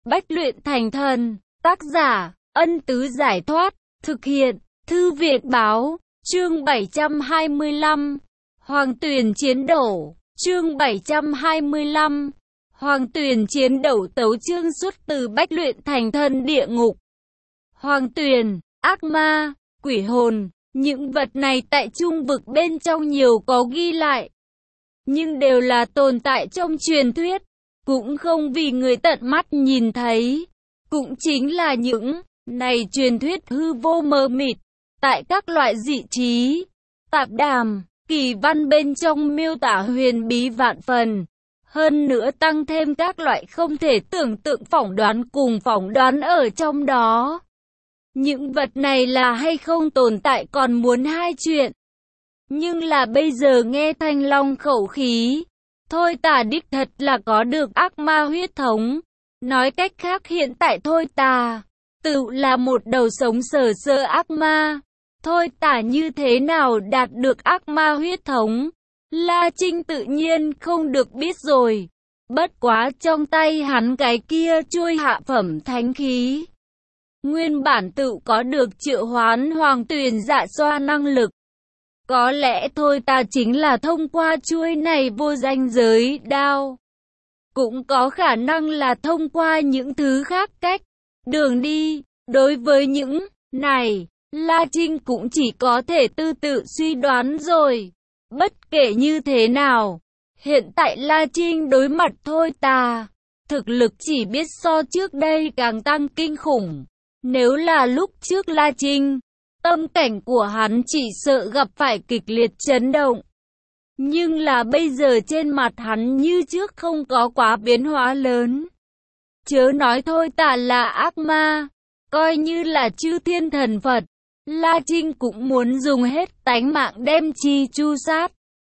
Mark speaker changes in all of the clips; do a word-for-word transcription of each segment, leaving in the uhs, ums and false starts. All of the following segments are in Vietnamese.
Speaker 1: Bách luyện thành thần. Tác giả, Ân Tứ Giải Thoát. Thực hiện, Thư viện Báo. Chương bảy trăm hai mươi lăm. Hoàng Tuyền chiến đổ. Chương bảy trăm hai mươi lăm. Hoàng Tuyền chiến đổ. Tấu chương xuất từ Bách luyện thành thần địa ngục. Hoàng Tuyền, ác ma, quỷ hồn, những vật này tại trung vực bên trong nhiều có ghi lại, nhưng đều là tồn tại trong truyền thuyết, cũng không vì người tận mắt nhìn thấy. Cũng chính là những này truyền thuyết hư vô mờ mịt, tại các loại dị trí, tạp đàm, kỳ văn bên trong miêu tả huyền bí vạn phần. Hơn nữa tăng thêm các loại không thể tưởng tượng phỏng đoán cùng phỏng đoán ở trong đó. Những vật này là hay không tồn tại còn muốn hai chuyện. Nhưng là bây giờ nghe Thanh Long khẩu khí, Thôi Tà đích thật là có được ác ma huyết thống. Nói cách khác hiện tại Thôi Tà tự là một đầu sống sờ sơ ác ma. Thôi Tà như thế nào đạt được ác ma huyết thống, La Trinh tự nhiên không được biết rồi. Bất quá trong tay hắn cái kia chuôi hạ phẩm thánh khí, nguyên bản tự có được triệu hoán Hoàng Tuyền dạ xoa năng lực. Có lẽ Thôi Tà chính là thông qua chuôi này vô danh giới đao. Cũng có khả năng là thông qua những thứ khác cách, đường đi. Đối với những này, La Trinh cũng chỉ có thể tư tự suy đoán rồi. Bất kể như thế nào, hiện tại La Trinh đối mặt Thôi Tà, thực lực chỉ biết so trước đây càng tăng kinh khủng. Nếu là lúc trước La Trinh, tâm cảnh của hắn chỉ sợ gặp phải kịch liệt chấn động. Nhưng là bây giờ trên mặt hắn như trước không có quá biến hóa lớn. Chớ nói Thôi Tà là ác ma, coi như là chư thiên thần Phật, La Trinh cũng muốn dùng hết tánh mạng đem chi chu sát.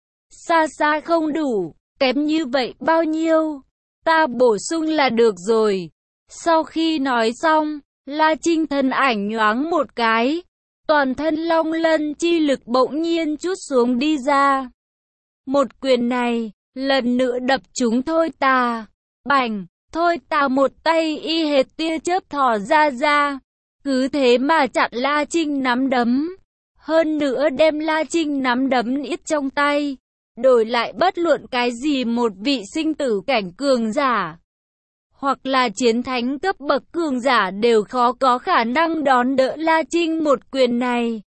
Speaker 1: Xa xa không đủ, kém như vậy bao nhiêu, ta bổ sung là được rồi. Sau khi nói xong, La Trinh thân ảnh nhoáng một cái, toàn thân long lân chi lực bỗng nhiên trút xuống đi ra. Một quyền này, lần nữa đập trúng Thôi Tà. Bành, Thôi Tà một tay y hệt tia chớp thò ra ra, cứ thế mà chặn La Trinh nắm đấm. Hơn nữa đem La Trinh nắm đấm ít trong tay, đổi lại bất luận cái gì một vị sinh tử cảnh cường giả, hoặc là chiến thánh cấp bậc cường giả đều khó có khả năng đón đỡ La Trinh một quyền này.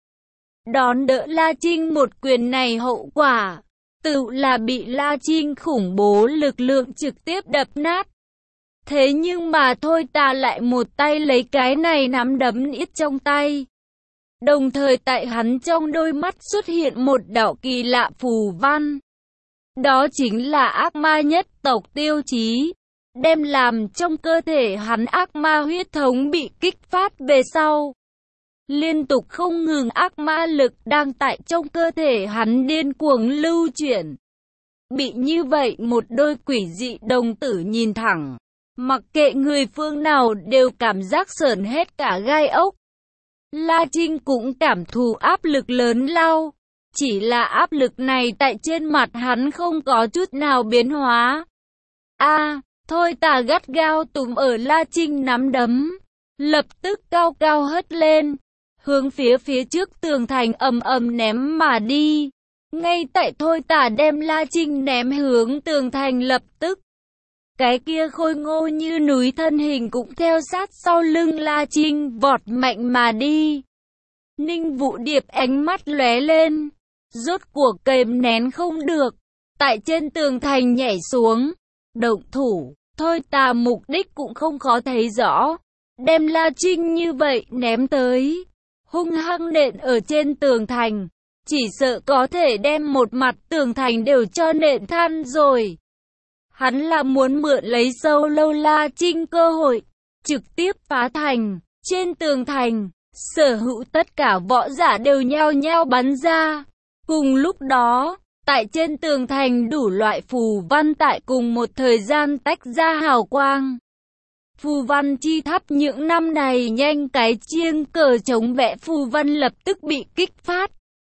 Speaker 1: Đón đỡ La Trinh một quyền này hậu quả, tự là bị La Trinh khủng bố lực lượng trực tiếp đập nát. Thế nhưng mà Thôi Tà lại một tay lấy cái này nắm đấm ít trong tay. Đồng thời tại hắn trong đôi mắt xuất hiện một đạo kỳ lạ phù văn. Đó chính là ác ma nhất tộc tiêu chí. Đem làm trong cơ thể hắn ác ma huyết thống bị kích phát về sau, liên tục không ngừng ác ma lực đang tại trong cơ thể hắn điên cuồng lưu chuyển. Bị như vậy một đôi quỷ dị đồng tử nhìn thẳng, mặc kệ người phương nào đều cảm giác sởn hết cả gai ốc. La Trinh cũng cảm thụ áp lực lớn lao, chỉ là áp lực này tại trên mặt hắn không có chút nào biến hóa. A à, Thôi Tà gắt gao túm ở La Trinh nắm đấm, lập tức cao cao hất lên, hướng phía phía trước tường thành ầm ầm ném mà đi. Ngay tại Thôi Tà đem La Trinh ném hướng tường thành lập tức, cái kia khôi ngô như núi thân hình cũng theo sát sau lưng La Trinh vọt mạnh mà đi. Ninh Vũ Điệp ánh mắt lóe lên, rốt cuộc kềm nén không được, tại trên tường thành nhảy xuống, động thủ. Thôi Tà mục đích cũng không khó thấy rõ, đem La Trinh như vậy ném tới, hung hăng nện ở trên tường thành, chỉ sợ có thể đem một mặt tường thành đều cho nện than rồi. Hắn là muốn mượn lấy sâu lâu La Trinh cơ hội, trực tiếp phá thành. Trên tường thành, sở hữu tất cả võ giả đều nhao nhao bắn ra. Cùng lúc đó, tại trên tường thành đủ loại phù văn tại cùng một thời gian tách ra hào quang. Phù văn chi tháp những năm này nhanh cái chiêng cờ chống vẽ phù văn lập tức bị kích phát.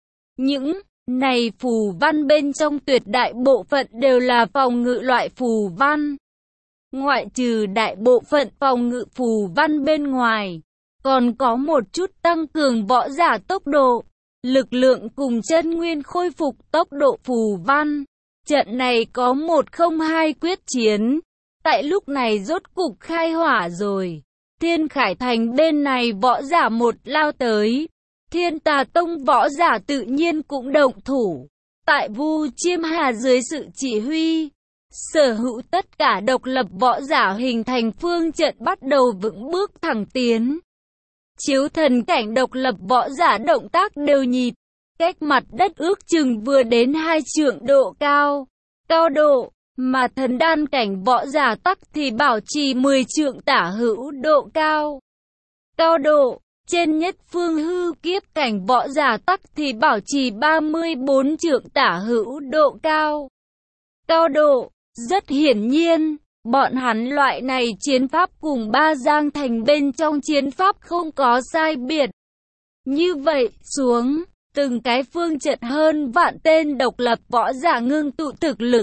Speaker 1: Những này phù văn bên trong tuyệt đại bộ phận đều là phòng ngự loại phù văn. Ngoại trừ đại bộ phận phòng ngự phù văn bên ngoài, còn có một chút tăng cường võ giả tốc độ, lực lượng cùng chân nguyên khôi phục tốc độ phù văn. Trận này có một không hai quyết chiến. Tại lúc này rốt cục khai hỏa rồi. Thiên Khải Thành bên này võ giả một lao tới. Thiên Tà Tông võ giả tự nhiên cũng động thủ. Tại Vu Chiêm Hà dưới sự chỉ huy, sở hữu tất cả độc lập võ giả hình thành phương trận bắt đầu vững bước thẳng tiến. Chiếu thần cảnh độc lập võ giả động tác đều nhịp, cách mặt đất ước chừng vừa đến hai trượng độ cao, cao độ, mà thần đan cảnh võ giả tắc thì bảo trì mười trượng tả hữu độ cao, cao độ. Trên nhất phương hư kiếp cảnh võ giả tắc thì bảo trì ba mươi bốn trượng tả hữu độ cao, cao độ. Rất hiển nhiên, bọn hắn loại này chiến pháp cùng Ba Giang Thành bên trong chiến pháp không có sai biệt. Như vậy xuống, từng cái phương trận hơn vạn tên độc lập võ giả ngưng tụ thực lực,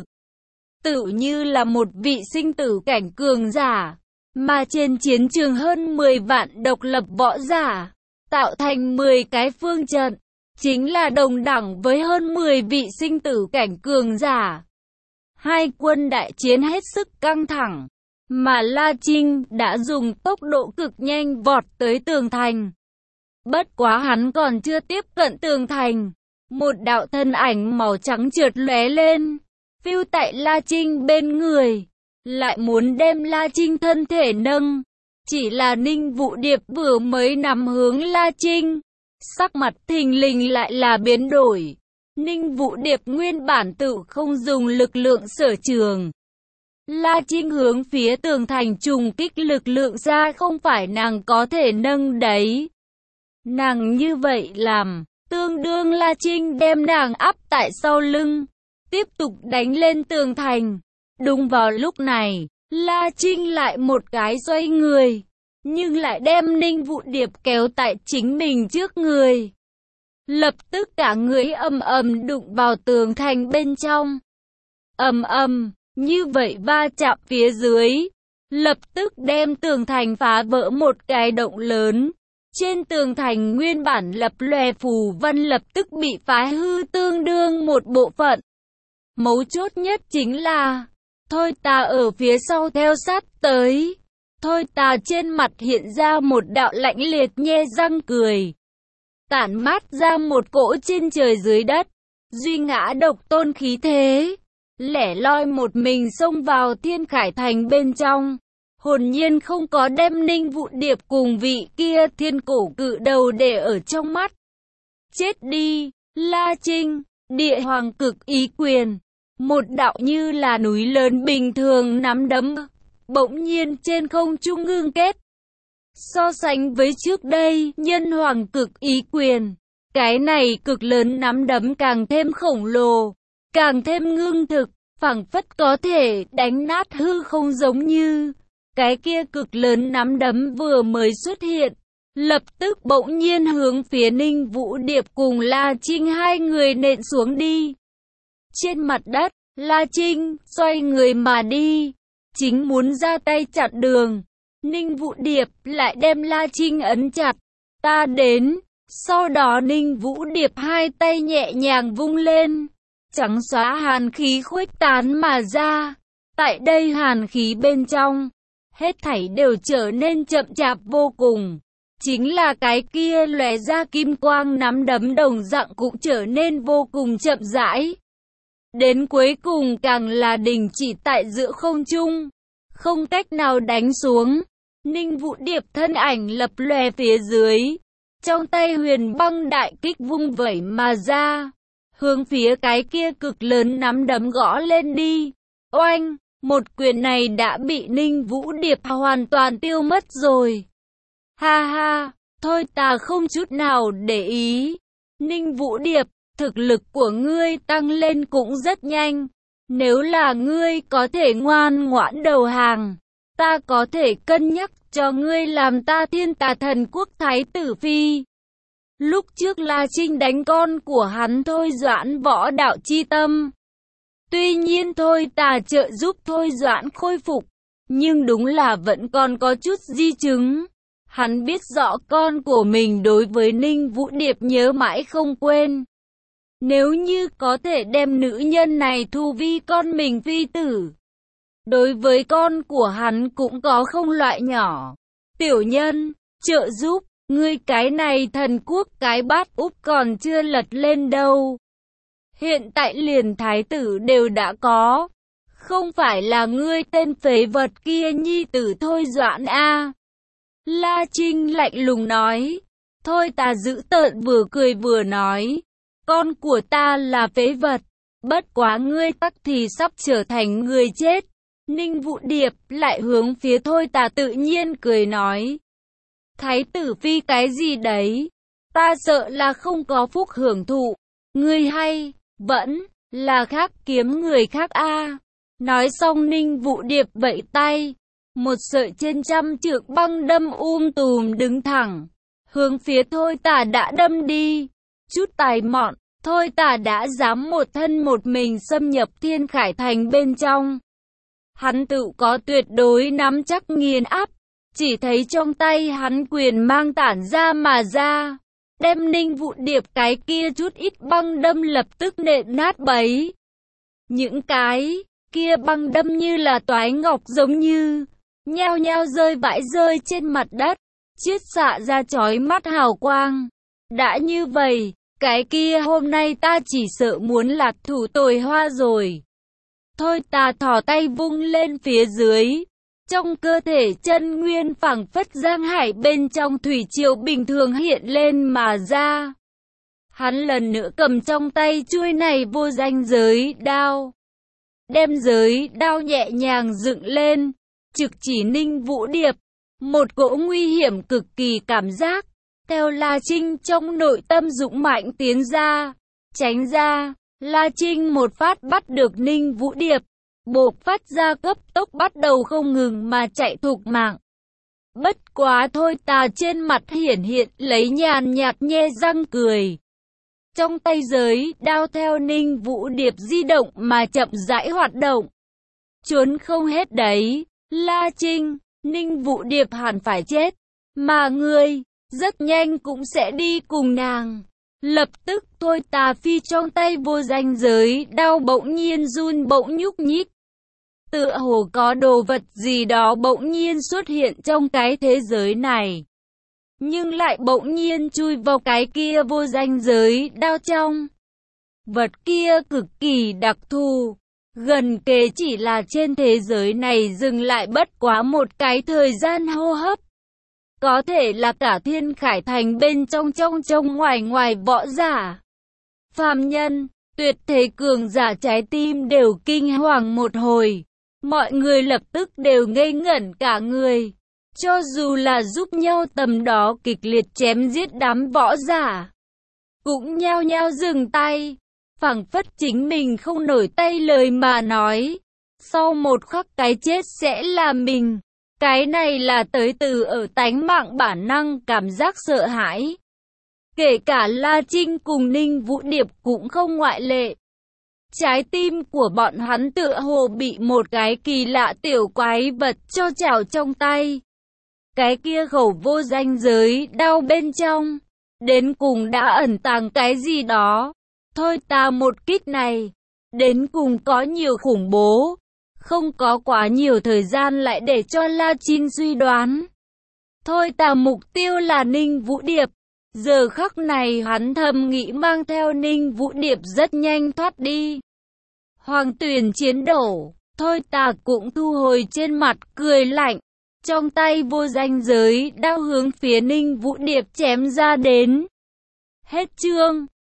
Speaker 1: tự như là một vị sinh tử cảnh cường giả, mà trên chiến trường hơn mười vạn độc lập võ giả, tạo thành mười cái phương trận, chính là đồng đẳng với hơn mười vị sinh tử cảnh cường giả. Hai quân đại chiến hết sức căng thẳng, mà La Trinh đã dùng tốc độ cực nhanh vọt tới tường thành. Bất quá hắn còn chưa tiếp cận tường thành, một đạo thân ảnh màu trắng trượt lóe lên, phiêu tại La Trinh bên người, lại muốn đem La Trinh thân thể nâng. Chỉ là Ninh Vũ Điệp vừa mới nắm hướng La Trinh, sắc mặt thình lình lại là biến đổi. Ninh Vũ Điệp nguyên bản tự không dùng lực lượng sở trường. La Trinh hướng phía tường thành trùng kích lực lượng ra không phải nàng có thể nâng đấy. Nàng như vậy làm, tương đương La Trinh đem nàng áp tại sau lưng, tiếp tục đánh lên tường thành. Đúng vào lúc này, La Trinh lại một cái xoay người, nhưng lại đem Ninh Vũ Điệp kéo tại chính mình trước người. Lập tức cả người ầm ầm đụng vào tường thành bên trong. Ầm ầm, như vậy va chạm phía dưới, lập tức đem tường thành phá vỡ một cái động lớn. Trên tường thành nguyên bản lập lòe phù văn lập tức bị phá hư tương đương một bộ phận. Mấu chốt nhất chính là, Thôi Tà ở phía sau theo sát tới. Thôi Tà trên mặt hiện ra một đạo lạnh liệt nhe răng cười, tản mát ra một cỗ trên trời dưới đất, duy ngã độc tôn khí thế, lẻ loi một mình xông vào Thiên Khải Thành bên trong, hồn nhiên không có đem Ninh Vũ Điệp cùng vị kia thiên cổ cự đầu để ở trong mắt. Chết đi, La Trinh, địa hoàng cực ý quyền, một đạo như là núi lớn bình thường nắm đấm, bỗng nhiên trên không trung ngưng kết. So sánh với trước đây, nhân hoàng cực ý quyền, cái này cực lớn nắm đấm càng thêm khổng lồ, càng thêm ngưng thực, phảng phất có thể đánh nát hư không giống như. Cái kia cực lớn nắm đấm vừa mới xuất hiện, lập tức bỗng nhiên hướng phía Ninh Vũ Điệp cùng La Trinh hai người nện xuống đi. Trên mặt đất, La Trinh xoay người mà đi, chính muốn ra tay chặn đường. Ninh Vũ Điệp lại đem La Trinh ấn chặt. Ta đến. Sau đó Ninh Vũ Điệp hai tay nhẹ nhàng vung lên, trắng xóa hàn khí khuếch tán mà ra. Tại đây hàn khí bên trong, hết thảy đều trở nên chậm chạp vô cùng. Chính là cái kia lóe ra kim quang nắm đấm đồng dạng cũng trở nên vô cùng chậm rãi. Đến cuối cùng càng là đình chỉ tại giữa không trung, không cách nào đánh xuống. Ninh Vũ Điệp thân ảnh lập lòe phía dưới, trong tay huyền băng đại kích vung vẩy mà ra, hướng phía cái kia cực lớn nắm đấm gõ lên đi. Oanh, một quyền này đã bị Ninh Vũ Điệp hoàn toàn tiêu mất rồi. Ha ha, Thôi Ta không chút nào để ý. Ninh Vũ Điệp, thực lực của ngươi tăng lên cũng rất nhanh. Nếu là ngươi có thể ngoan ngoãn đầu hàng, ta có thể cân nhắc cho ngươi làm ta Thiên Tà Thần Quốc Thái tử phi. Lúc trước La Trinh đánh con của hắn Thôi Doãn võ đạo chi tâm. Tuy nhiên Thôi Tà trợ giúp Thôi Doãn khôi phục, nhưng đúng là vẫn còn có chút di chứng. Hắn biết rõ con của mình đối với Ninh Vũ Điệp nhớ mãi không quên. Nếu như có thể đem nữ nhân này thu vi con mình phi tử, đối với con của hắn cũng có không loại nhỏ. Tiểu nhân, trợ giúp, ngươi cái này thần quốc cái bát úp còn chưa lật lên đâu. Hiện tại liền thái tử đều đã có. Không phải là ngươi tên phế vật kia nhi tử Thôi Doãn a. La Trinh lạnh lùng nói. Thôi ta giữ tợn vừa cười vừa nói. Con của ta là phế vật. Bất quá ngươi tắc thì sắp trở thành người chết. Ninh Vũ Điệp lại hướng phía Thôi ta tự nhiên cười nói. Thái tử phi cái gì đấy? Ta sợ là không có phúc hưởng thụ. Ngươi hay, vẫn, là khác kiếm người khác a. Nói xong Ninh Vũ Điệp vẫy tay. Một sợi trên trăm trượng băng đâm um tùm đứng thẳng. Hướng phía Thôi Tả đã đâm đi. Chút tài mọn, Thôi Tả đã dám một thân một mình xâm nhập Thiên Khải Thành bên trong. Hắn tự có tuyệt đối nắm chắc nghiền áp. Chỉ thấy trong tay hắn quyền mang tản ra mà ra. Đem Ninh Vũ Điệp cái kia chút ít băng đâm lập tức nện nát bấy. Những cái kia băng đâm như là toái ngọc giống như nhao nhao rơi vãi rơi trên mặt đất, chiết xạ ra chói mắt hào quang. Đã như vậy, cái kia hôm nay ta chỉ sợ muốn lạc thủ tồi hoa rồi. Thôi ta thò tay vung lên phía dưới. Trong cơ thể chân nguyên phảng phất giang hải bên trong thủy triều bình thường hiện lên mà ra. Hắn lần nữa cầm trong tay chuôi này vô danh giới đao. Đem giới đao nhẹ nhàng dựng lên, trực chỉ Ninh Vũ Điệp. Một cỗ nguy hiểm cực kỳ cảm giác. Theo La Trinh trong nội tâm dũng mạnh tiến ra. Tránh ra, La Trinh một phát bắt được Ninh Vũ Điệp. Bộc phát ra cấp tốc bắt đầu không ngừng mà chạy thục mạng. Bất quá Thôi Tà trên mặt hiển hiện lấy nhàn nhạt nhe răng cười. Trong tay giới đao theo Ninh Vũ Điệp di động mà chậm rãi hoạt động. Trốn không hết đấy, La Trinh, Ninh Vũ Điệp hẳn phải chết. Mà ngươi, rất nhanh cũng sẽ đi cùng nàng. Lập tức Thôi Tà phi trong tay vô danh giới đao bỗng nhiên run bỗng nhúc nhích. Tựa hồ có đồ vật gì đó bỗng nhiên xuất hiện trong cái thế giới này. Nhưng lại bỗng nhiên chui vào cái kia vô danh giới đao trong. Vật kia cực kỳ đặc thù. Gần kề chỉ là trên thế giới này dừng lại bất quá một cái thời gian hô hấp. Có thể là cả Thiên Khải Thành bên trong trong trong ngoài ngoài võ giả. Phàm nhân, tuyệt thế cường giả trái tim đều kinh hoàng một hồi. Mọi người lập tức đều ngây ngẩn cả người. Cho dù là giúp nhau tầm đó kịch liệt chém giết đám võ giả, cũng nhao nhao dừng tay. Phảng phất chính mình không nổi tay lời mà nói. Sau một khắc cái chết sẽ là mình. Cái này là tới từ ở tánh mạng bản năng cảm giác sợ hãi. Kể cả La Trinh cùng Ninh Vũ Điệp cũng không ngoại lệ. Trái tim của bọn hắn tựa hồ bị một cái kỳ lạ tiểu quái vật cho chảo trong tay. Cái kia khẩu vô danh giới đao bên trong, đến cùng đã ẩn tàng cái gì đó. Thôi ta một kích này, đến cùng có nhiều khủng bố. Không có quá nhiều thời gian lại để cho La Trinh suy đoán. Thôi ta mục tiêu là Ninh Vũ Điệp. Giờ khắc này hắn thầm nghĩ mang theo Ninh Vũ Điệp rất nhanh thoát đi. Hoàng Tuyền chiến đổ, Thôi ta cũng thu hồi trên mặt cười lạnh. Trong tay vô danh giới đao hướng phía Ninh Vũ Điệp chém ra đến. Hết chương.